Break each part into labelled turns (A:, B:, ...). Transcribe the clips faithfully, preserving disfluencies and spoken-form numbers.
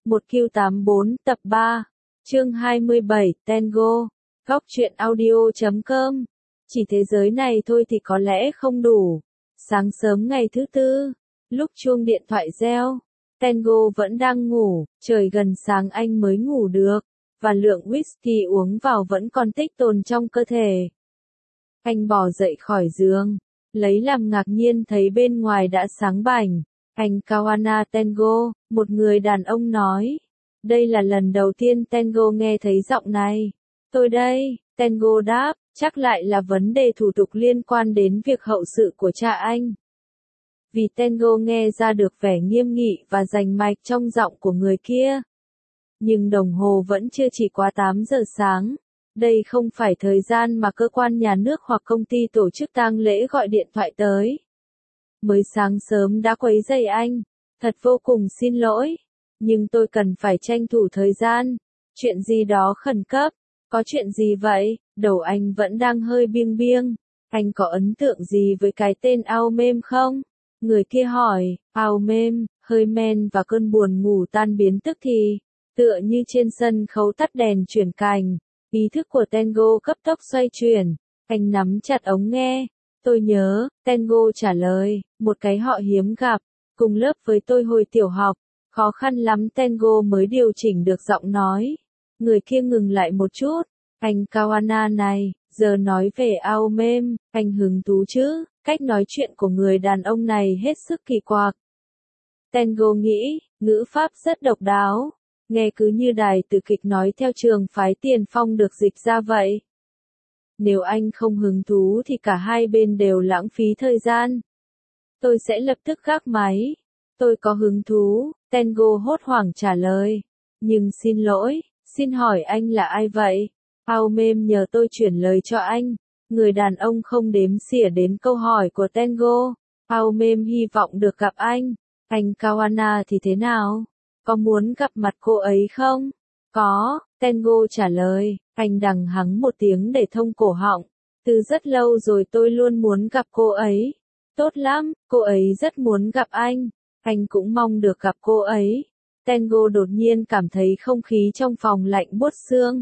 A: một Q tám bốn tập ba, chương hai mươi bảy, Tango, góc truyện audio chấm com. Chỉ thế giới này thôi thì có lẽ không đủ. Sáng sớm ngày thứ tư, lúc chuông điện thoại reo, Tango vẫn đang ngủ, trời gần sáng anh mới ngủ được, và lượng whisky uống vào vẫn còn tích tồn trong cơ thể. Anh bò dậy khỏi giường, lấy làm ngạc nhiên thấy bên ngoài đã sáng bảnh. Anh Kawana Tango, một người đàn ông nói. Đây là lần đầu tiên Tango nghe thấy giọng này. Tôi đây, Tango đáp, chắc lại là vấn đề thủ tục liên quan đến việc hậu sự của cha anh. Vì Tango nghe ra được vẻ nghiêm nghị và rành mạch trong giọng của người kia. Nhưng đồng hồ vẫn chưa chỉ quá tám giờ sáng. Đây không phải thời gian mà cơ quan nhà nước hoặc công ty tổ chức tang lễ gọi điện thoại tới. Mới sáng sớm đã quấy rầy anh, thật vô cùng xin lỗi, nhưng tôi cần phải tranh thủ thời gian. Chuyện gì đó khẩn cấp, có chuyện gì vậy? Đầu anh vẫn đang hơi biêng biêng. Anh có ấn tượng gì với cái tên Aomem không? Người kia hỏi. Aomem, hơi men và cơn buồn ngủ tan biến tức thì, tựa như trên sân khấu tắt đèn chuyển cành. Ý thức của Tango cấp tốc xoay chuyển, anh nắm chặt ống nghe. Tôi nhớ, Tango trả lời, một cái họ hiếm gặp, cùng lớp với tôi hồi tiểu học, khó khăn lắm Tango mới điều chỉnh được giọng nói. Người kia ngừng lại một chút, anh Kawana này, giờ nói về Aomem, anh hứng thú chứ, cách nói chuyện của người đàn ông này hết sức kỳ quặc. Tango nghĩ, ngữ pháp rất độc đáo, nghe cứ như đài từ kịch nói theo trường phái Tiền Phong được dịch ra vậy. Nếu anh không hứng thú thì cả hai bên đều lãng phí thời gian. Tôi sẽ lập tức gác máy. Tôi có hứng thú, Tango hốt hoảng trả lời. Nhưng xin lỗi, xin hỏi anh là ai vậy? Aomem nhờ tôi chuyển lời cho anh. Người đàn ông không đếm xỉa đến câu hỏi của Tango. Aomem hy vọng được gặp anh. Anh Kawana thì thế nào? Có muốn gặp mặt cô ấy không? Có, Tango trả lời. Anh đằng hắng một tiếng để thông cổ họng. Từ rất lâu rồi tôi luôn muốn gặp cô ấy. Tốt lắm, cô ấy rất muốn gặp anh. Anh cũng mong được gặp cô ấy. Tango đột nhiên cảm thấy không khí trong phòng lạnh buốt xương.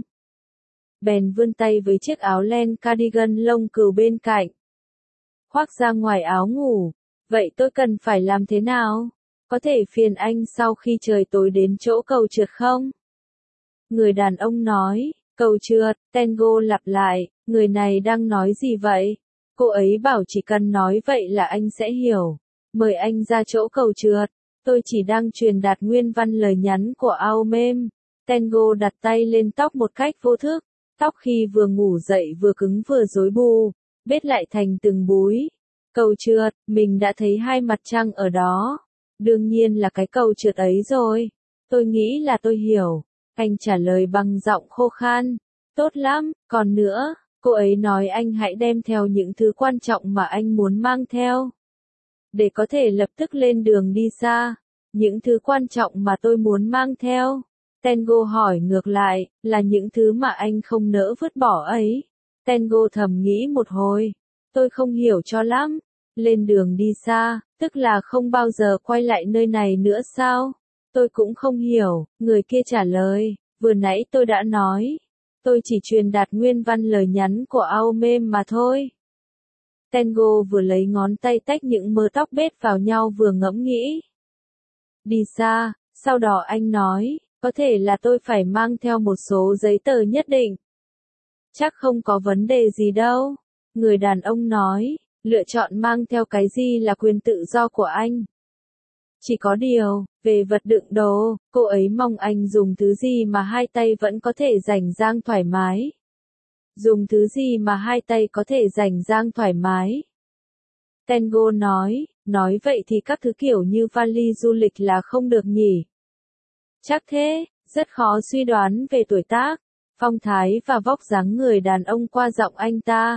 A: Bèn vươn tay với chiếc áo len cardigan lông cừu bên cạnh. Khoác ra ngoài áo ngủ. Vậy tôi cần phải làm thế nào? Có thể phiền anh sau khi trời tối đến chỗ cầu trượt không? Người đàn ông nói. Cầu trượt, Tango lặp lại, người này đang nói gì vậy? Cô ấy bảo chỉ cần nói vậy là anh sẽ hiểu. Mời anh ra chỗ cầu trượt. Tôi chỉ đang truyền đạt nguyên văn lời nhắn của Aomem. Tango đặt tay lên tóc một cách vô thức. Tóc khi vừa ngủ dậy vừa cứng vừa rối bù, bết lại thành từng búi. Cầu trượt, mình đã thấy hai mặt trăng ở đó. Đương nhiên là cái cầu trượt ấy rồi. Tôi nghĩ là tôi hiểu. Anh trả lời bằng giọng khô khan. Tốt lắm, còn nữa, cô ấy nói anh hãy đem theo những thứ quan trọng mà anh muốn mang theo. Để có thể lập tức lên đường đi xa. Những thứ quan trọng mà tôi muốn mang theo. Tango hỏi ngược lại, là những thứ mà anh không nỡ vứt bỏ ấy. Tango thầm nghĩ một hồi. Tôi không hiểu cho lắm. Lên đường đi xa, tức là không bao giờ quay lại nơi này nữa sao? Tôi cũng không hiểu, người kia trả lời, vừa nãy tôi đã nói. Tôi chỉ truyền đạt nguyên văn lời nhắn của Aomem mà thôi. Tango vừa lấy ngón tay tách những mớ tóc bết vào nhau vừa ngẫm nghĩ. Đi xa, sau đó anh nói, có thể là tôi phải mang theo một số giấy tờ nhất định. Chắc không có vấn đề gì đâu. Người đàn ông nói, lựa chọn mang theo cái gì là quyền tự do của anh. Chỉ có điều, về vật đựng đồ, cô ấy mong anh dùng thứ gì mà hai tay vẫn có thể rảnh rang thoải mái. Dùng thứ gì mà hai tay có thể rảnh rang thoải mái. Tango nói, nói vậy thì các thứ kiểu như vali du lịch là không được nhỉ. Chắc thế, rất khó suy đoán về tuổi tác, phong thái và vóc dáng người đàn ông qua giọng anh ta.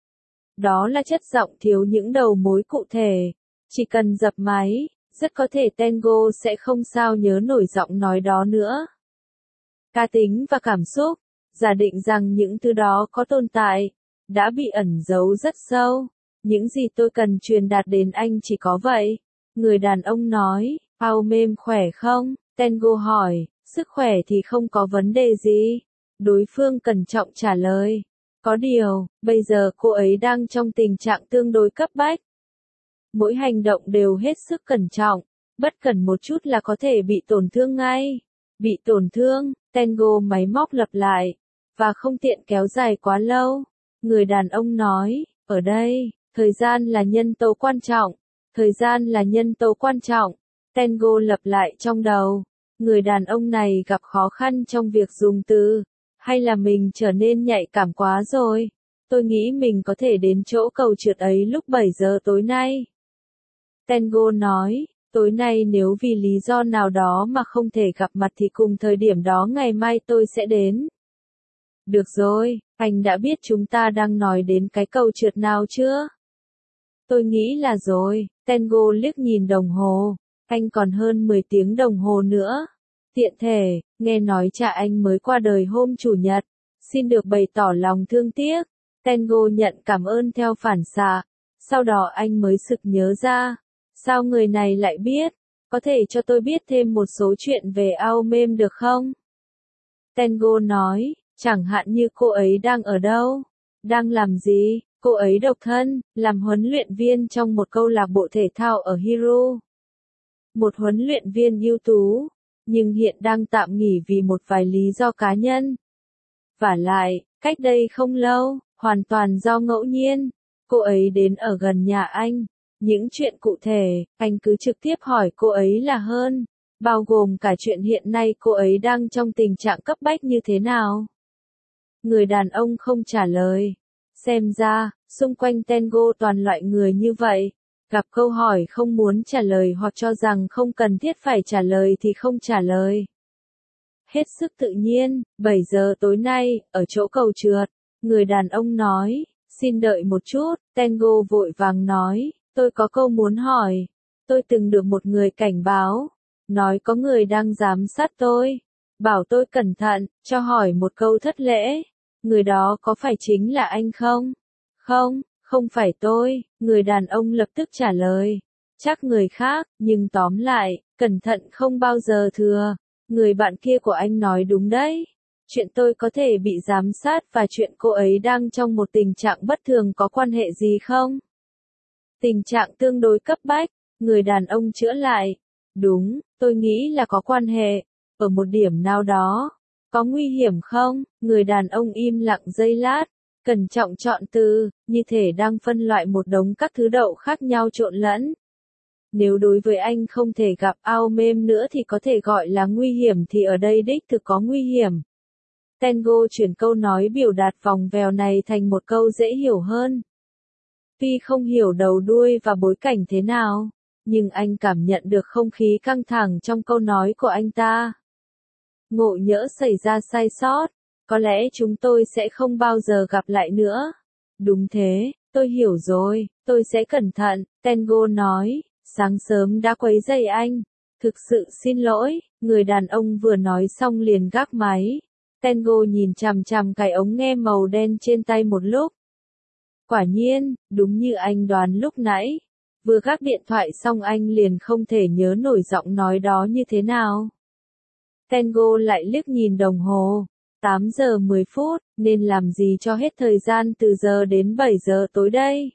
A: Đó là chất giọng thiếu những đầu mối cụ thể. Chỉ cần dập máy, rất có thể Tango sẽ không sao nhớ nổi giọng nói đó nữa. Cá tính và cảm xúc, giả định rằng những thứ đó có tồn tại, đã bị ẩn giấu rất sâu. Những gì tôi cần truyền đạt đến anh chỉ có vậy. Người đàn ông nói, Aomem khỏe không? Tengo hỏi, sức khỏe thì không có vấn đề gì. Đối phương cẩn trọng trả lời. Có điều, bây giờ cô ấy đang trong tình trạng tương đối cấp bách. Mỗi hành động đều hết sức cẩn trọng, bất cẩn một chút là có thể bị tổn thương ngay. Bị tổn thương, Tengo máy móc lặp lại, và không tiện kéo dài quá lâu. Người đàn ông nói, ở đây, thời gian là nhân tố quan trọng. Thời gian là nhân tố quan trọng. Tengo lặp lại trong đầu. Người đàn ông này gặp khó khăn trong việc dùng từ. Hay là mình trở nên nhạy cảm quá rồi? Tôi nghĩ mình có thể đến chỗ cầu trượt ấy lúc bảy giờ tối nay. Tengo nói, tối nay nếu vì lý do nào đó mà không thể gặp mặt thì cùng thời điểm đó ngày mai tôi sẽ đến. Được rồi, anh đã biết chúng ta đang nói đến cái cầu trượt nào chưa? Tôi nghĩ là rồi, Tengo liếc nhìn đồng hồ, anh còn hơn mười tiếng đồng hồ nữa. Tiện thể, nghe nói cha anh mới qua đời hôm Chủ nhật, xin được bày tỏ lòng thương tiếc. Tengo nhận cảm ơn theo phản xạ, sau đó anh mới sực nhớ ra. Sao người này lại biết? Có thể cho tôi biết thêm một số chuyện về Aomem được không? Tengo nói, chẳng hạn như cô ấy đang ở đâu? Đang làm gì? Cô ấy độc thân, làm huấn luyện viên trong một câu lạc bộ thể thao ở Hiro. Một huấn luyện viên ưu tú, nhưng hiện đang tạm nghỉ vì một vài lý do cá nhân. Vả lại, cách đây không lâu, hoàn toàn do ngẫu nhiên, cô ấy đến ở gần nhà anh. Những chuyện cụ thể, anh cứ trực tiếp hỏi cô ấy là hơn, bao gồm cả chuyện hiện nay cô ấy đang trong tình trạng cấp bách như thế nào. Người đàn ông không trả lời. Xem ra, xung quanh Tengo toàn loại người như vậy. Gặp câu hỏi không muốn trả lời hoặc cho rằng không cần thiết phải trả lời thì không trả lời. Hết sức tự nhiên, bảy giờ tối nay, ở chỗ cầu trượt, người đàn ông nói, xin đợi một chút, Tengo vội vàng nói, tôi có câu muốn hỏi. Tôi từng được một người cảnh báo, nói có người đang giám sát tôi, bảo tôi cẩn thận, cho hỏi một câu thất lễ. Người đó có phải chính là anh không? Không, không phải tôi, người đàn ông lập tức trả lời. Chắc người khác, nhưng tóm lại, cẩn thận không bao giờ thừa. Người bạn kia của anh nói đúng đấy. Chuyện tôi có thể bị giám sát và chuyện cô ấy đang trong một tình trạng bất thường có quan hệ gì không? Tình trạng tương đối cấp bách, người đàn ông chữa lại. Đúng, tôi nghĩ là có quan hệ. Ở một điểm nào đó. Có nguy hiểm không? Người đàn ông im lặng giây lát, cẩn trọng chọn từ, như thể đang phân loại một đống các thứ đậu khác nhau trộn lẫn. Nếu đối với anh không thể gặp Aomem nữa thì có thể gọi là nguy hiểm thì ở đây đích thực có nguy hiểm. Tengo chuyển câu nói biểu đạt vòng vèo này thành một câu dễ hiểu hơn. Tuy không hiểu đầu đuôi và bối cảnh thế nào, nhưng anh cảm nhận được không khí căng thẳng trong câu nói của anh ta. Ngộ nhỡ xảy ra sai sót, có lẽ chúng tôi sẽ không bao giờ gặp lại nữa. Đúng thế, tôi hiểu rồi, tôi sẽ cẩn thận, Tengo nói, sáng sớm đã quấy rầy anh. Thực sự xin lỗi, người đàn ông vừa nói xong liền gác máy. Tengo nhìn chằm chằm cái ống nghe màu đen trên tay một lúc. Quả nhiên, đúng như anh đoán lúc nãy. Vừa gác điện thoại xong anh liền không thể nhớ nổi giọng nói đó như thế nào. Tengo lại liếc nhìn đồng hồ. tám giờ mười phút, nên làm gì cho hết thời gian từ giờ đến bảy giờ tối đây.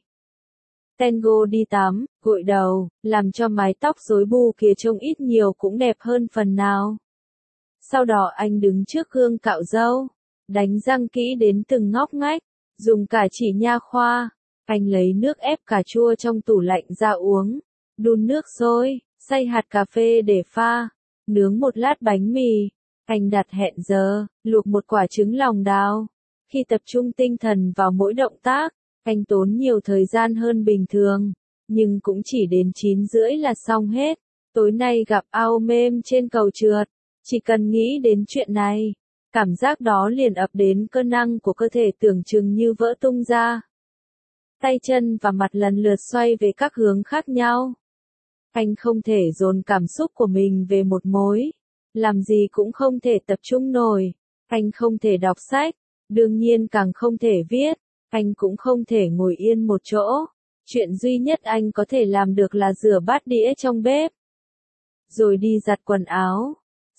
A: Tengo đi tắm, gội đầu, làm cho mái tóc rối bù kia trông ít nhiều cũng đẹp hơn phần nào. Sau đó anh đứng trước gương cạo râu, đánh răng kỹ đến từng ngóc ngách, dùng cả chỉ nha khoa. Anh lấy nước ép cà chua trong tủ lạnh ra uống, đun nước sôi, xay hạt cà phê để pha, nướng một lát bánh mì. Anh đặt hẹn giờ, luộc một quả trứng lòng đào. Khi tập trung tinh thần vào mỗi động tác, anh tốn nhiều thời gian hơn bình thường, nhưng cũng chỉ đến chín rưỡi là xong hết. Tối nay gặp Aomem trên cầu trượt, chỉ cần nghĩ đến chuyện này, cảm giác đó liền ập đến cơ năng của cơ thể tưởng chừng như vỡ tung ra. Tay chân và mặt lần lượt xoay về các hướng khác nhau. Anh không thể dồn cảm xúc của mình về một mối. Làm gì cũng không thể tập trung nổi. Anh không thể đọc sách. Đương nhiên càng không thể viết. Anh cũng không thể ngồi yên một chỗ. Chuyện duy nhất anh có thể làm được là rửa bát đĩa trong bếp. Rồi đi giặt quần áo.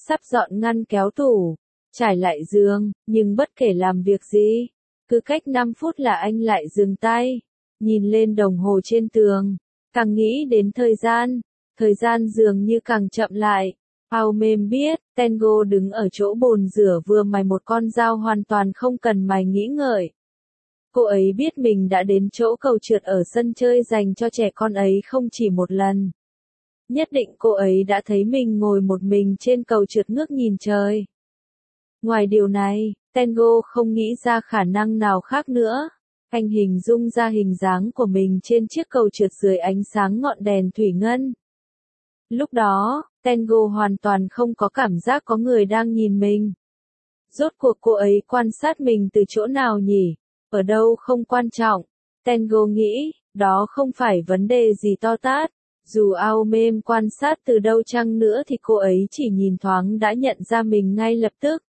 A: sắp dọn ngăn kéo tủ, trải lại giường, nhưng bất kể làm việc gì, cứ cách năm phút là anh lại dừng tay, nhìn lên đồng hồ trên tường, càng nghĩ đến thời gian, thời gian dường như càng chậm lại. Ao mềm biết, Tango đứng ở chỗ bồn rửa vừa mài một con dao hoàn toàn không cần mài nghĩ ngợi. Cô ấy biết mình đã đến chỗ cầu trượt ở sân chơi dành cho trẻ con ấy không chỉ một lần. Nhất định cô ấy đã thấy mình ngồi một mình trên cầu trượt ngước nhìn trời. Ngoài điều này, Tango không nghĩ ra khả năng nào khác nữa. Anh hình dung ra hình dáng của mình trên chiếc cầu trượt dưới ánh sáng ngọn đèn thủy ngân. Lúc đó, Tango hoàn toàn không có cảm giác có người đang nhìn mình. Rốt cuộc cô ấy quan sát mình từ chỗ nào nhỉ? Ở đâu không quan trọng. Tango nghĩ, đó không phải vấn đề gì to tát. Dù Ao Mêm quan sát từ đâu chăng nữa thì cô ấy chỉ nhìn thoáng đã nhận ra mình ngay lập tức.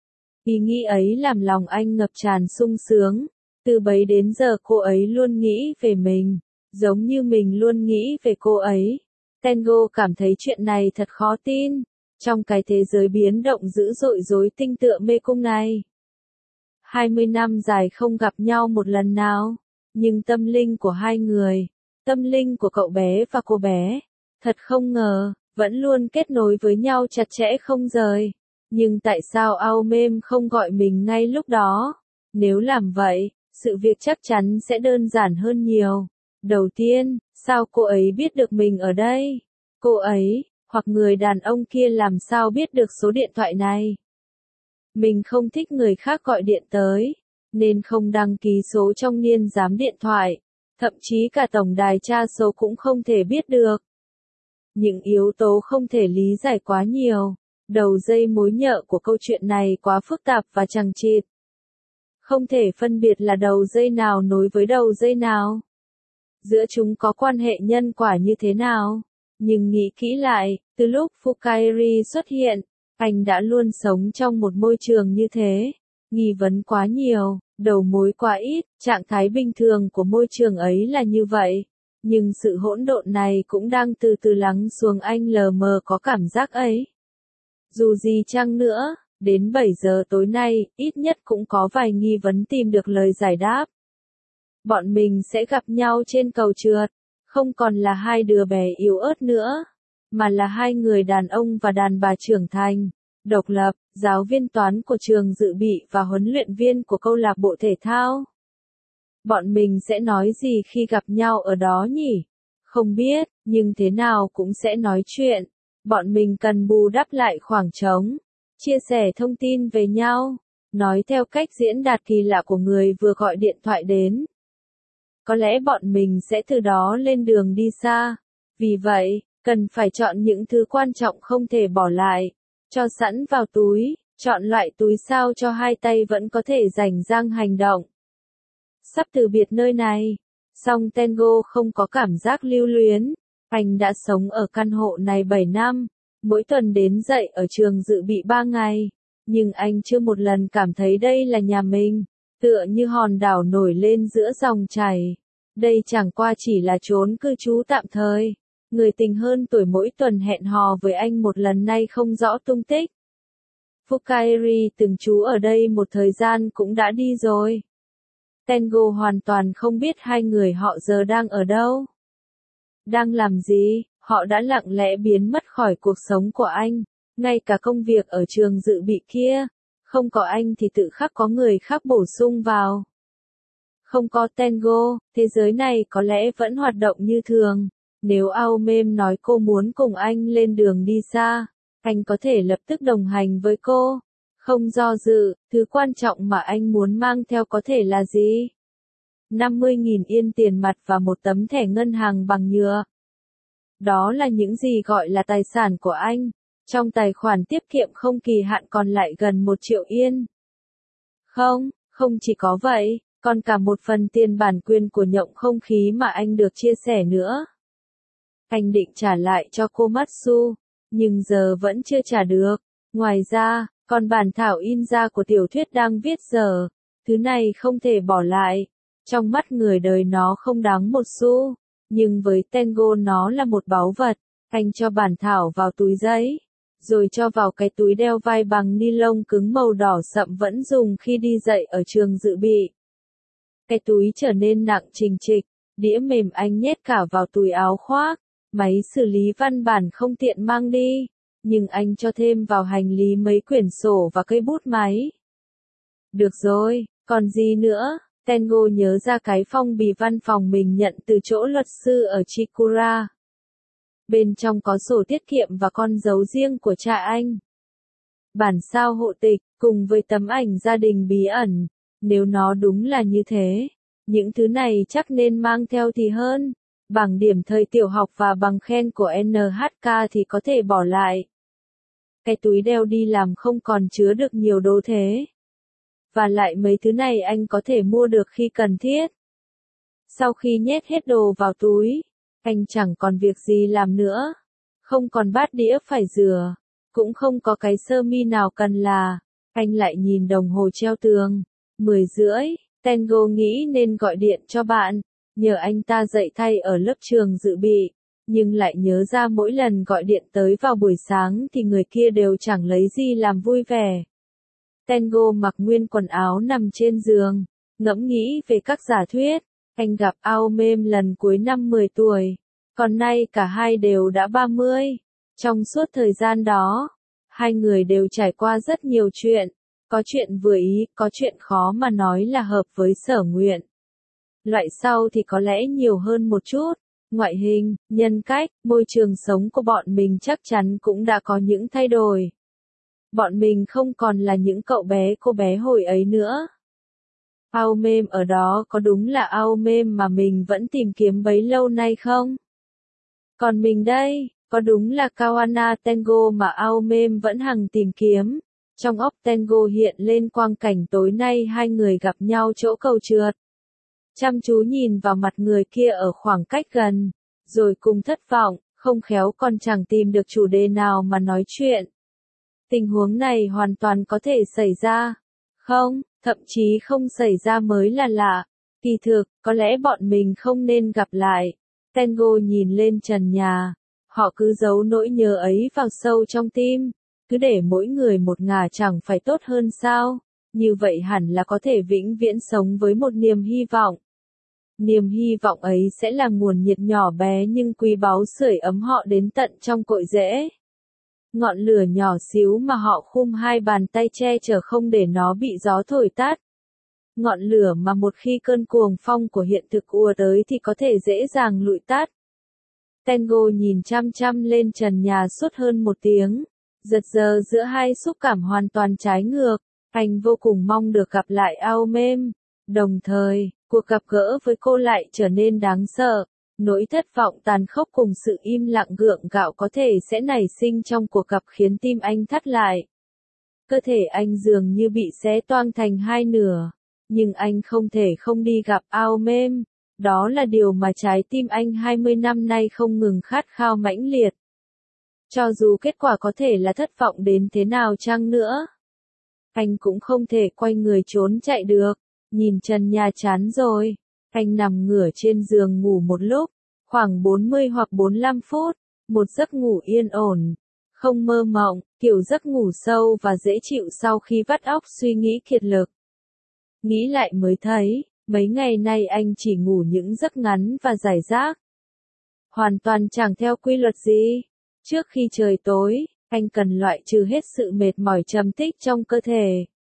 A: Ý nghĩ ấy làm lòng anh ngập tràn sung sướng. Từ bấy đến giờ cô ấy luôn nghĩ về mình, giống như mình luôn nghĩ về cô ấy. Tango cảm thấy chuyện này thật khó tin, trong cái thế giới biến động dữ dội rối tinh tựa mê cung này. hai mươi năm dài không gặp nhau một lần nào, nhưng tâm linh của hai người, tâm linh của cậu bé và cô bé, thật không ngờ, vẫn luôn kết nối với nhau chặt chẽ không rời. Nhưng tại sao Ao Mêm không gọi mình ngay lúc đó? Nếu làm vậy, sự việc chắc chắn sẽ đơn giản hơn nhiều. Đầu tiên, sao cô ấy biết được mình ở đây? Cô ấy, hoặc người đàn ông kia làm sao biết được số điện thoại này? Mình không thích người khác gọi điện tới, nên không đăng ký số trong niên giám điện thoại. Thậm chí cả tổng đài tra số cũng không thể biết được. Những yếu tố không thể lý giải quá nhiều. Đầu dây mối nhợ của câu chuyện này quá phức tạp và chằng chịt. Không thể phân biệt là đầu dây nào nối với đầu dây nào. Giữa chúng có quan hệ nhân quả như thế nào. Nhưng nghĩ kỹ lại, từ lúc Fukairi xuất hiện, anh đã luôn sống trong một môi trường như thế. Nghi vấn quá nhiều, đầu mối quá ít, trạng thái bình thường của môi trường ấy là như vậy. Nhưng sự hỗn độn này cũng đang từ từ lắng xuống, anh lờ mờ có cảm giác ấy. Dù gì chăng nữa, đến bảy giờ tối nay, ít nhất cũng có vài nghi vấn tìm được lời giải đáp. Bọn mình sẽ gặp nhau trên cầu trượt, không còn là hai đứa bé yếu ớt nữa, mà là hai người đàn ông và đàn bà trưởng thành, độc lập, giáo viên toán của trường dự bị và huấn luyện viên của câu lạc bộ thể thao. Bọn mình sẽ nói gì khi gặp nhau ở đó nhỉ? Không biết, nhưng thế nào cũng sẽ nói chuyện. Bọn mình cần bù đắp lại khoảng trống, chia sẻ thông tin về nhau, nói theo cách diễn đạt kỳ lạ của người vừa gọi điện thoại đến. Có lẽ bọn mình sẽ từ đó lên đường đi xa. Vì vậy, cần phải chọn những thứ quan trọng không thể bỏ lại, cho sẵn vào túi, chọn loại túi sao cho hai tay vẫn có thể rảnh rang hành động. Sắp từ biệt nơi này, song Tango không có cảm giác lưu luyến. Anh đã sống ở căn hộ này bảy năm, mỗi tuần đến dạy ở trường dự bị ba ngày, nhưng anh chưa một lần cảm thấy đây là nhà mình, tựa như hòn đảo nổi lên giữa dòng chảy. Đây chẳng qua chỉ là chốn cư trú tạm thời. Người tình hơn tuổi mỗi tuần hẹn hò với anh một lần nay không rõ tung tích. Fukairi từng trú ở đây một thời gian cũng đã đi rồi. Tango hoàn toàn không biết hai người họ giờ đang ở đâu. Đang làm gì, họ đã lặng lẽ biến mất khỏi cuộc sống của anh, ngay cả công việc ở trường dự bị kia, không có anh thì tự khắc có người khác bổ sung vào. Không có Tango, thế giới này có lẽ vẫn hoạt động như thường. Nếu Ao Mêm nói cô muốn cùng anh lên đường đi xa, anh có thể lập tức đồng hành với cô. Không do dự, thứ quan trọng mà anh muốn mang theo có thể là gì? năm mươi nghìn yên tiền mặt và một tấm thẻ ngân hàng bằng nhựa. Đó là những gì gọi là tài sản của anh. Trong tài khoản tiết kiệm không kỳ hạn còn lại gần một triệu yên. Không, không chỉ có vậy, còn cả một phần tiền bản quyền của nhộng không khí mà anh được chia sẻ nữa. Anh định trả lại cho cô Matsu, nhưng giờ vẫn chưa trả được. Ngoài ra, còn bản thảo in ra của tiểu thuyết đang viết giờ, thứ này không thể bỏ lại. Trong mắt người đời nó không đáng một xu, nhưng với Tango nó là một báu vật. Anh cho bản thảo vào túi giấy, rồi cho vào cái túi đeo vai bằng ni lông cứng màu đỏ sậm vẫn dùng khi đi dạy ở trường dự bị. Cái túi trở nên nặng trình trịch, đĩa mềm anh nhét cả vào túi áo khoác, máy xử lý văn bản không tiện mang đi, nhưng anh cho thêm vào hành lý mấy quyển sổ và cây bút máy. Được rồi, còn gì nữa? Tengo nhớ ra cái phong bì văn phòng mình nhận từ chỗ luật sư ở Chikura. Bên trong có sổ tiết kiệm và con dấu riêng của cha anh. Bản sao hộ tịch, cùng với tấm ảnh gia đình bí ẩn. Nếu nó đúng là như thế, những thứ này chắc nên mang theo thì hơn. Bảng điểm thời tiểu học và bằng khen của en hát ca thì có thể bỏ lại. Cái túi đeo đi làm không còn chứa được nhiều đồ thế. Và lại mấy thứ này anh có thể mua được khi cần thiết. Sau khi nhét hết đồ vào túi, anh chẳng còn việc gì làm nữa. Không còn bát đĩa phải rửa, cũng không có cái sơ mi nào cần là. Anh lại nhìn đồng hồ treo tường. Mười rưỡi, Tengo nghĩ nên gọi điện cho bạn, nhờ anh ta dạy thay ở lớp trường dự bị. Nhưng lại nhớ ra mỗi lần gọi điện tới vào buổi sáng thì người kia đều chẳng lấy gì làm vui vẻ. Tengo mặc nguyên quần áo nằm trên giường, ngẫm nghĩ về các giả thuyết. Anh gặp Aomem lần cuối năm mười tuổi, còn nay cả hai đều đã ba mươi. Trong suốt thời gian đó, hai người đều trải qua rất nhiều chuyện. Có chuyện vừa ý, có chuyện khó mà nói là hợp với sở nguyện. Loại sau thì có lẽ nhiều hơn một chút. Ngoại hình, nhân cách, môi trường sống của bọn mình chắc chắn cũng đã có những thay đổi. Bọn mình không còn là những cậu bé cô bé hồi ấy nữa. Aomem ở đó có đúng là Aomem mà mình vẫn tìm kiếm bấy lâu nay không? Còn mình đây, có đúng là Kawana Tengo mà Aomem vẫn hằng tìm kiếm? Trong óc Tengo hiện lên quang cảnh tối nay hai người gặp nhau chỗ cầu trượt. Chăm chú nhìn vào mặt người kia ở khoảng cách gần, rồi cùng thất vọng, không khéo còn chẳng tìm được chủ đề nào mà nói chuyện. Tình huống này hoàn toàn có thể xảy ra. Không, thậm chí không xảy ra mới là lạ. Kỳ thực, có lẽ bọn mình không nên gặp lại. Tengo nhìn lên trần nhà. Họ cứ giấu nỗi nhớ ấy vào sâu trong tim. Cứ để mỗi người một ngả chẳng phải tốt hơn sao? Như vậy hẳn là có thể vĩnh viễn sống với một niềm hy vọng. Niềm hy vọng ấy sẽ là nguồn nhiệt nhỏ bé nhưng quý báu sưởi ấm họ đến tận trong cội rễ. Ngọn lửa nhỏ xíu mà họ khum hai bàn tay che chở không để nó bị gió thổi tắt. Ngọn lửa mà một khi cơn cuồng phong của hiện thực ùa tới thì có thể dễ dàng lụi tắt. Tengo nhìn chăm chăm lên trần nhà suốt hơn một tiếng. Giật giờ giữa hai xúc cảm hoàn toàn trái ngược. Anh vô cùng mong được gặp lại Aomem. Đồng thời, cuộc gặp gỡ với cô lại trở nên đáng sợ. Nỗi thất vọng tàn khốc cùng sự im lặng gượng gạo có thể sẽ nảy sinh trong cuộc gặp khiến tim anh thắt lại. Cơ thể anh dường như bị xé toang thành hai nửa. Nhưng anh không thể không đi gặp Aomem. Đó là điều mà trái tim anh hai mươi năm nay không ngừng khát khao mãnh liệt. Cho dù kết quả có thể là thất vọng đến thế nào chăng nữa, anh cũng không thể quay người trốn chạy được. Nhìn trần nhà chán rồi, anh nằm ngửa trên giường ngủ một lúc, khoảng bốn mươi hoặc bốn mươi lăm phút, một giấc ngủ yên ổn, không mơ mộng, kiểu giấc ngủ sâu và dễ chịu sau khi vắt óc suy nghĩ kiệt lực. Nghĩ lại mới thấy, mấy ngày nay anh chỉ ngủ những giấc ngắn và rải rác. Hoàn toàn chẳng theo quy luật gì. Trước khi trời tối, anh cần loại trừ hết sự mệt mỏi trầm tích trong cơ thể.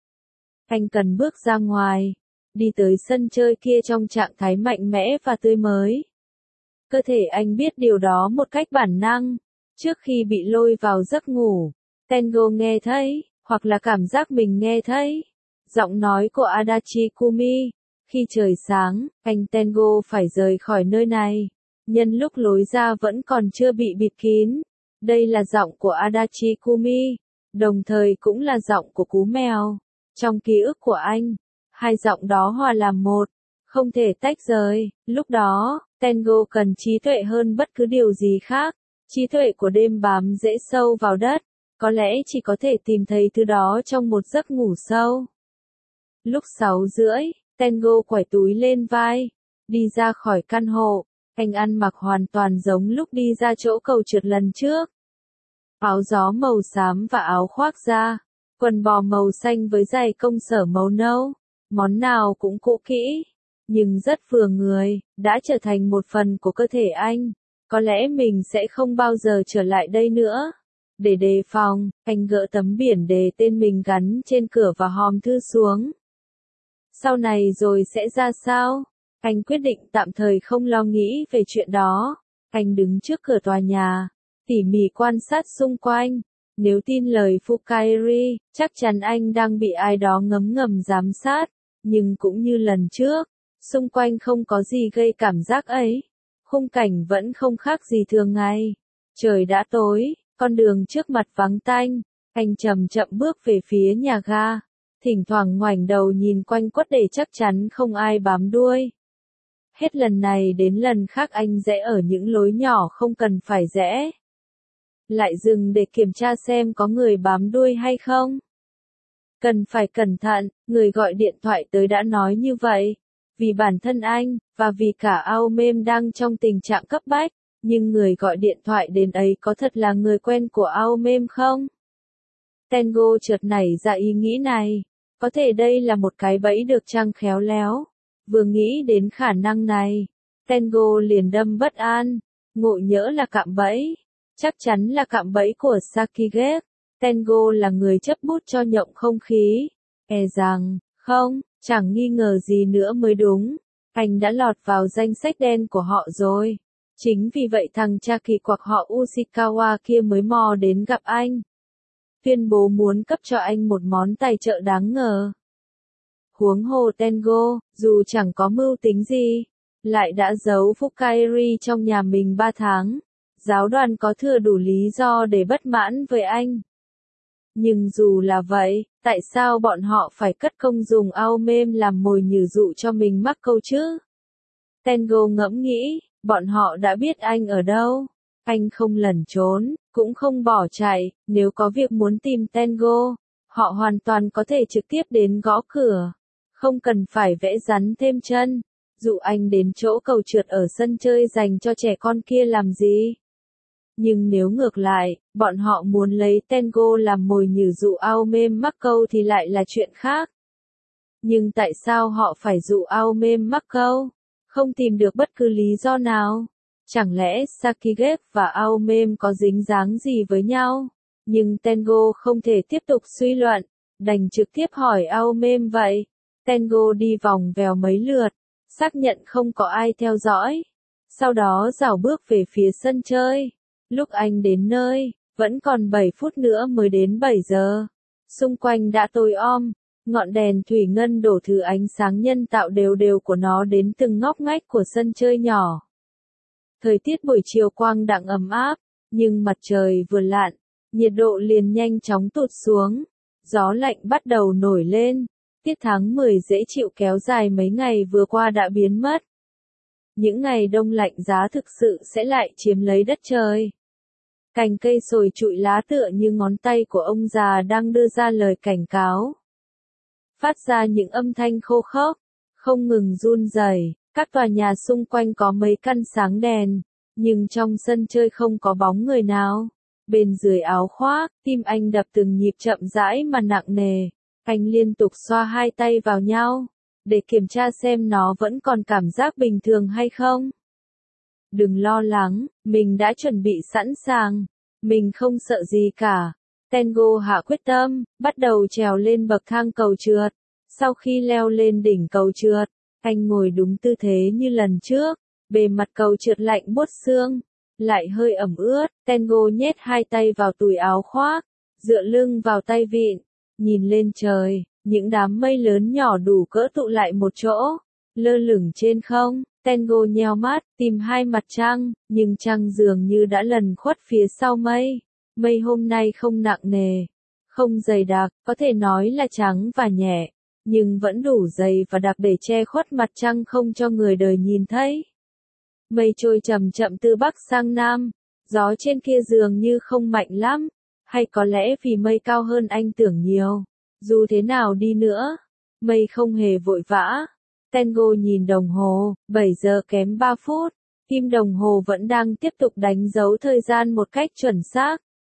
A: Anh cần bước ra ngoài, đi tới sân chơi kia trong trạng thái mạnh mẽ và tươi mới. Cơ thể anh biết điều đó một cách bản năng. Trước khi bị lôi vào giấc ngủ, Tengo nghe thấy, hoặc là cảm giác mình nghe thấy, giọng nói của Adachi Kumi. Khi trời sáng, anh Tengo phải rời khỏi nơi này. Nhân lúc lối ra vẫn còn chưa bị bịt kín. Đây là giọng của Adachi Kumi, đồng thời cũng là giọng của cú mèo. Trong ký ức của anh, hai giọng đó hòa làm một, không thể tách rời. Lúc đó, Tengo cần trí tuệ hơn bất cứ điều gì khác. Trí tuệ của đêm bám dễ sâu vào đất, có lẽ chỉ có thể tìm thấy thứ đó trong một giấc ngủ sâu. Lúc sáu rưỡi, Tengo quải túi lên vai, đi ra khỏi căn hộ. Anh ăn mặc hoàn toàn giống lúc đi ra chỗ cầu trượt lần trước. áo gió màu xám và áo khoác da, quần bò màu xanh với giày công sở màu nâu, món nào cũng cũ kỹ, nhưng rất vừa người, đã trở thành một phần của cơ thể anh. Có lẽ mình sẽ không bao giờ trở lại đây nữa. Để đề phòng, anh gỡ tấm biển đề tên mình gắn trên cửa và hòm thư xuống. Sau này rồi sẽ ra sao? Anh quyết định tạm thời không lo nghĩ về chuyện đó. Anh đứng trước cửa tòa nhà, tỉ mỉ quan sát xung quanh. Nếu tin lời Fukairi, chắc chắn anh đang bị ai đó ngấm ngầm giám sát. Nhưng cũng như lần trước, xung quanh không có gì gây cảm giác ấy. Khung cảnh vẫn không khác gì thường ngày. Trời đã tối, con đường trước mặt vắng tanh. Anh chậm chậm bước về phía nhà ga. Thỉnh thoảng ngoảnh đầu nhìn quanh quất để chắc chắn không ai bám đuôi. Hết lần này đến lần khác anh rẽ ở những lối nhỏ không cần phải rẽ. Lại dừng để kiểm tra xem có người bám đuôi hay không. Cần phải cẩn thận, người gọi điện thoại tới đã nói như vậy. Vì bản thân anh, và vì cả Aomem đang trong tình trạng cấp bách, nhưng người gọi điện thoại đến ấy có thật là người quen của Aomem không? Tengo chợt nảy ra ý nghĩ này. Có thể đây là một cái bẫy được trang khéo léo. Vừa nghĩ đến khả năng này, Tengo liền đâm bất an. Ngộ nhỡ là cạm bẫy. Chắc chắn là cạm bẫy của Sakigek. Tengo là người chấp bút cho nhộng không khí. E rằng, không, chẳng nghi ngờ gì nữa mới đúng. Anh đã lọt vào danh sách đen của họ rồi. Chính vì vậy thằng cha kỳ quặc họ Ushikawa kia mới mò đến gặp anh. Tuyên bố muốn cấp cho anh một món tài trợ đáng ngờ. Huống hồ Tengo, dù chẳng có mưu tính gì, lại đã giấu Fukairi trong nhà mình ba tháng. Giáo đoàn có thừa đủ lý do để bất mãn với anh. Nhưng dù là vậy, tại sao bọn họ phải cất công dùng Aomem làm mồi nhử dụ cho mình mắc câu chứ? Tengo ngẫm nghĩ, bọn họ đã biết anh ở đâu. Anh không lẩn trốn, cũng không bỏ chạy, nếu có việc muốn tìm Tengo, họ hoàn toàn có thể trực tiếp đến gõ cửa. Không cần phải vẽ rắn thêm chân, dụ anh đến chỗ cầu trượt ở sân chơi dành cho trẻ con kia làm gì. Nhưng nếu ngược lại, bọn họ muốn lấy Tengo làm mồi nhử dụ Aomem mắc câu thì lại là chuyện khác. Nhưng tại sao họ phải dụ Aomem mắc câu? Không tìm được bất cứ lý do nào. Chẳng lẽ Sakigek và Aomem có dính dáng gì với nhau? Nhưng Tengo không thể tiếp tục suy luận, đành trực tiếp hỏi Aomem vậy. Tengo đi vòng vèo mấy lượt, xác nhận không có ai theo dõi. Sau đó rảo bước về phía sân chơi. Lúc anh đến nơi, vẫn còn bảy phút nữa mới đến bảy giờ. Xung quanh đã tối om, ngọn đèn thủy ngân đổ thứ ánh sáng nhân tạo đều đều của nó đến từng ngóc ngách của sân chơi nhỏ. Thời tiết buổi chiều quang đặng ấm áp, nhưng mặt trời vừa lặn, nhiệt độ liền nhanh chóng tụt xuống. Gió lạnh bắt đầu nổi lên. Tiết tháng mười dễ chịu kéo dài mấy ngày vừa qua đã biến mất. Những ngày đông lạnh giá thực sự sẽ lại chiếm lấy đất trời. Cành cây sồi trụi lá tựa như ngón tay của ông già đang đưa ra lời cảnh cáo. Phát ra những âm thanh khô khốc, không ngừng run rẩy. Các tòa nhà xung quanh có mấy căn sáng đèn, nhưng trong sân chơi không có bóng người nào. Bên dưới áo khoác, tim anh đập từng nhịp chậm rãi mà nặng nề. Anh liên tục xoa hai tay vào nhau, để kiểm tra xem nó vẫn còn cảm giác bình thường hay không. Đừng lo lắng, mình đã chuẩn bị sẵn sàng. Mình không sợ gì cả. Tengo hạ quyết tâm, bắt đầu trèo lên bậc thang cầu trượt. Sau khi leo lên đỉnh cầu trượt, anh ngồi đúng tư thế như lần trước. Bề mặt cầu trượt lạnh buốt xương, lại hơi ẩm ướt. Tengo nhét hai tay vào túi áo khoác, dựa lưng vào tay vịn, nhìn lên trời. Những đám mây lớn nhỏ đủ cỡ tụ lại một chỗ, lơ lửng trên không. Tengo nheo mắt, tìm hai mặt trăng, nhưng trăng dường như đã lẩn khuất phía sau mây. Mây hôm nay không nặng nề, không dày đặc, có thể nói là trắng và nhẹ, nhưng vẫn đủ dày và đặc để che khuất mặt trăng không cho người đời nhìn thấy. Mây trôi chậm chậm từ bắc sang nam, gió trên kia dường như không mạnh lắm, hay có lẽ vì mây cao hơn anh tưởng nhiều. Dù thế nào đi nữa, mây không hề vội vã. Tengo nhìn đồng hồ, bảy giờ kém ba phút, kim đồng hồ vẫn đang tiếp tục đánh dấu thời gian một cách chuẩn xác.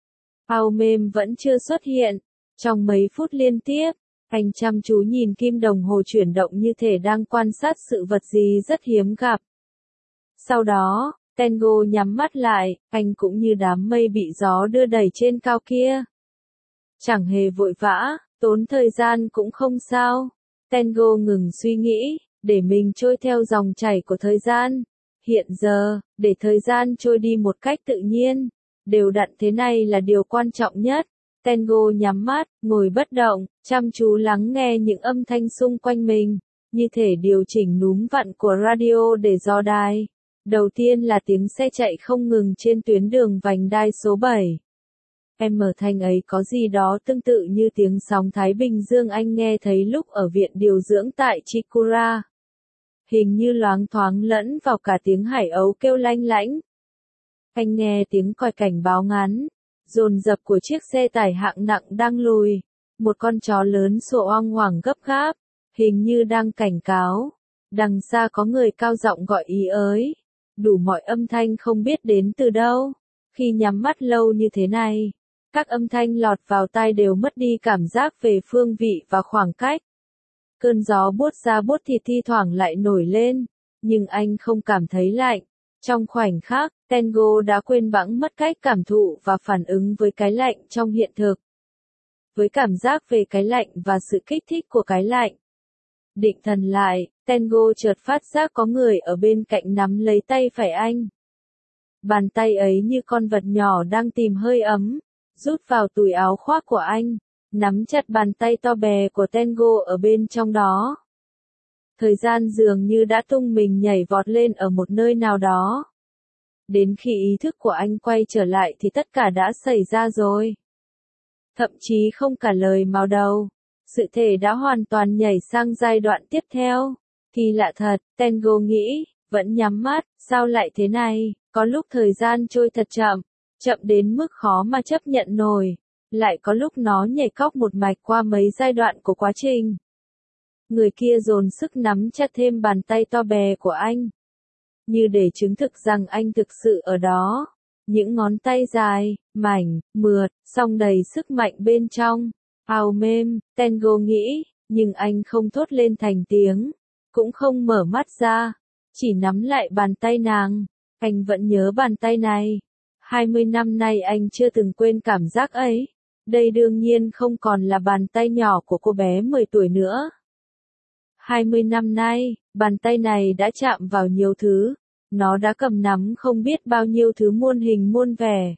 A: Ao mêm vẫn chưa xuất hiện. Trong mấy phút liên tiếp, anh chăm chú nhìn kim đồng hồ chuyển động như thể đang quan sát sự vật gì rất hiếm gặp. Sau đó, Tengo nhắm mắt lại, anh cũng như đám mây bị gió đưa đẩy trên cao kia. Chẳng hề vội vã, tốn thời gian cũng không sao. Tengo ngừng suy nghĩ, để mình trôi theo dòng chảy của thời gian. Hiện giờ, để thời gian trôi đi một cách tự nhiên, đều đặn thế này là điều quan trọng nhất. Tengo nhắm mắt, ngồi bất động, chăm chú lắng nghe những âm thanh xung quanh mình, như thể điều chỉnh núm vặn của radio để dò đài. Đầu tiên là tiếng xe chạy không ngừng trên tuyến đường vành đai số bảy. Em mở thanh ấy có gì đó tương tự như tiếng sóng Thái Bình Dương anh nghe thấy lúc ở viện điều dưỡng tại Chikura. Hình như loáng thoáng lẫn vào cả tiếng hải âu kêu lanh lảnh. Anh nghe tiếng còi cảnh báo ngắn, dồn dập của chiếc xe tải hạng nặng đang lùi. Một con chó lớn sủa oang oảng gấp gáp, hình như đang cảnh cáo. Đằng xa có người cao giọng gọi ý ới. Đủ mọi âm thanh không biết đến từ đâu. Khi nhắm mắt lâu như thế này, các âm thanh lọt vào tai đều mất đi cảm giác về phương vị và khoảng cách. Cơn gió buốt ra buốt thịt thi thoảng lại nổi lên, nhưng anh không cảm thấy lạnh. Trong khoảnh khắc, Tengo đã quên bẵng mất cách cảm thụ và phản ứng với cái lạnh trong hiện thực. Với cảm giác về cái lạnh và sự kích thích của cái lạnh. Định thần lại, Tengo chợt phát giác có người ở bên cạnh nắm lấy tay phải anh. Bàn tay ấy như con vật nhỏ đang tìm hơi ấm, rút vào túi áo khoác của anh, nắm chặt bàn tay to bè của Tengo ở bên trong đó. Thời gian dường như đã tung mình nhảy vọt lên ở một nơi nào đó. Đến khi ý thức của anh quay trở lại thì tất cả đã xảy ra rồi. Thậm chí không cả lời mào đầu. Sự thể đã hoàn toàn nhảy sang giai đoạn tiếp theo. Thì lạ thật, Tengo nghĩ, vẫn nhắm mắt, sao lại thế này, có lúc thời gian trôi thật chậm, chậm đến mức khó mà chấp nhận nổi, lại có lúc nó nhảy cóc một mạch qua mấy giai đoạn của quá trình. Người kia dồn sức nắm chặt thêm bàn tay to bè của anh, như để chứng thực rằng anh thực sự ở đó. Những ngón tay dài, mảnh, mượt, song đầy sức mạnh bên trong. Ao mêm, Tengo nghĩ, nhưng anh không thốt lên thành tiếng, cũng không mở mắt ra, chỉ nắm lại bàn tay nàng. Anh vẫn nhớ bàn tay này. hai mươi năm nay anh chưa từng quên cảm giác ấy. Đây đương nhiên không còn là bàn tay nhỏ của cô bé mười tuổi nữa. hai mươi năm nay, bàn tay này đã chạm vào nhiều thứ. Nó đã cầm nắm không biết bao nhiêu thứ muôn hình muôn vẻ.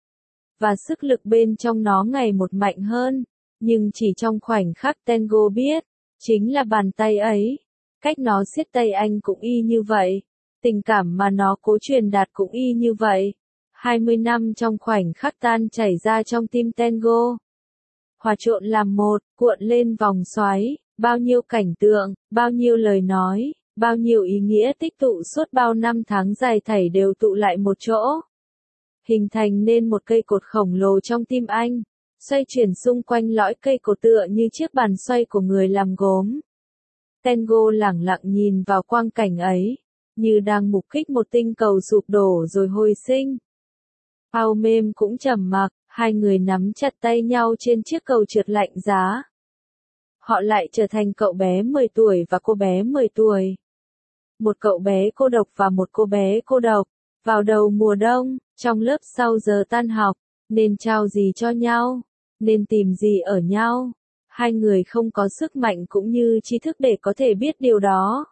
A: Và sức lực bên trong nó ngày một mạnh hơn. Nhưng chỉ trong khoảnh khắc Tengo biết, chính là bàn tay ấy. Cách nó siết tay anh cũng y như vậy. Tình cảm mà nó cố truyền đạt cũng y như vậy. hai mươi năm trong khoảnh khắc tan chảy ra trong tim Tengo. Hòa trộn làm một, cuộn lên vòng xoáy, bao nhiêu cảnh tượng, bao nhiêu lời nói, bao nhiêu ý nghĩa tích tụ suốt bao năm tháng dài thảy đều tụ lại một chỗ. Hình thành nên một cây cột khổng lồ trong tim anh, xoay chuyển xung quanh lõi cây cột tựa như chiếc bàn xoay của người làm gốm. Tengo lẳng lặng nhìn vào quang cảnh ấy, như đang mục kích một tinh cầu sụp đổ rồi hồi sinh. Ao mêm cũng trầm mặc, hai người nắm chặt tay nhau trên chiếc cầu trượt lạnh giá. Họ lại trở thành cậu bé mười tuổi và cô bé mười tuổi. Một cậu bé cô độc và một cô bé cô độc. Vào đầu mùa đông, trong lớp sau giờ tan học, nên trao gì cho nhau, nên tìm gì ở nhau. Hai người không có sức mạnh cũng như trí thức để có thể biết điều đó.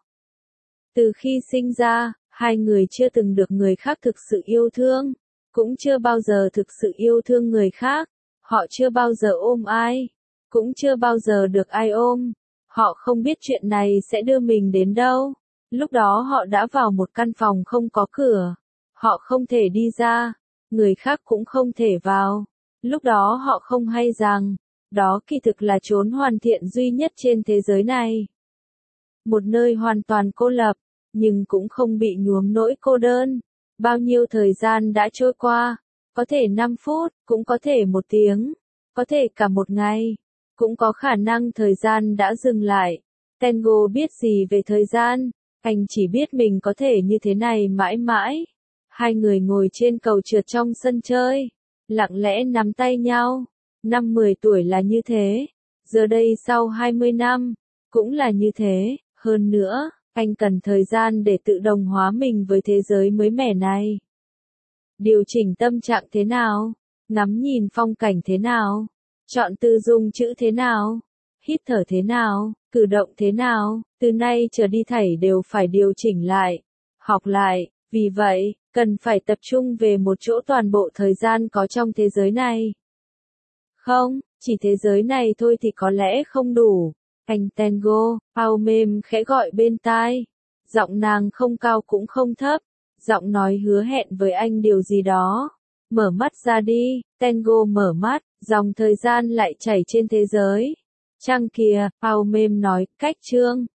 A: Từ khi sinh ra, hai người chưa từng được người khác thực sự yêu thương, cũng chưa bao giờ thực sự yêu thương người khác. Họ chưa bao giờ ôm ai, cũng chưa bao giờ được ai ôm. Họ không biết chuyện này sẽ đưa mình đến đâu. Lúc đó họ đã vào một căn phòng không có cửa. Họ không thể đi ra, người khác cũng không thể vào. Lúc đó họ không hay rằng, đó kỳ thực là chốn hoàn thiện duy nhất trên thế giới này. Một nơi hoàn toàn cô lập, nhưng cũng không bị nhuốm nỗi cô đơn. Bao nhiêu thời gian đã trôi qua, có thể năm phút, cũng có thể một tiếng, có thể cả một ngày, cũng có khả năng thời gian đã dừng lại. Tengo biết gì về thời gian, anh chỉ biết mình có thể như thế này mãi mãi. Hai người ngồi trên cầu trượt trong sân chơi, lặng lẽ nắm tay nhau. Năm mười tuổi là như thế, giờ đây sau hai mươi năm, cũng là như thế, hơn nữa, anh cần thời gian để tự đồng hóa mình với thế giới mới mẻ này. Điều chỉnh tâm trạng thế nào? Ngắm nhìn phong cảnh thế nào? Chọn từ dùng chữ thế nào? Hít thở thế nào? Cử động thế nào? Từ nay trở đi thảy đều phải điều chỉnh lại, học lại, vì vậy, cần phải tập trung về một chỗ toàn bộ thời gian có trong thế giới này. Không, chỉ thế giới này thôi thì có lẽ không đủ. Anh Tango, Ao mềm khẽ gọi bên tai. Giọng nàng không cao cũng không thấp. Giọng nói hứa hẹn với anh điều gì đó. Mở mắt ra đi, Tango mở mắt, dòng thời gian lại chảy trên thế giới. Trăng kìa, Ao mềm nói, cách chương.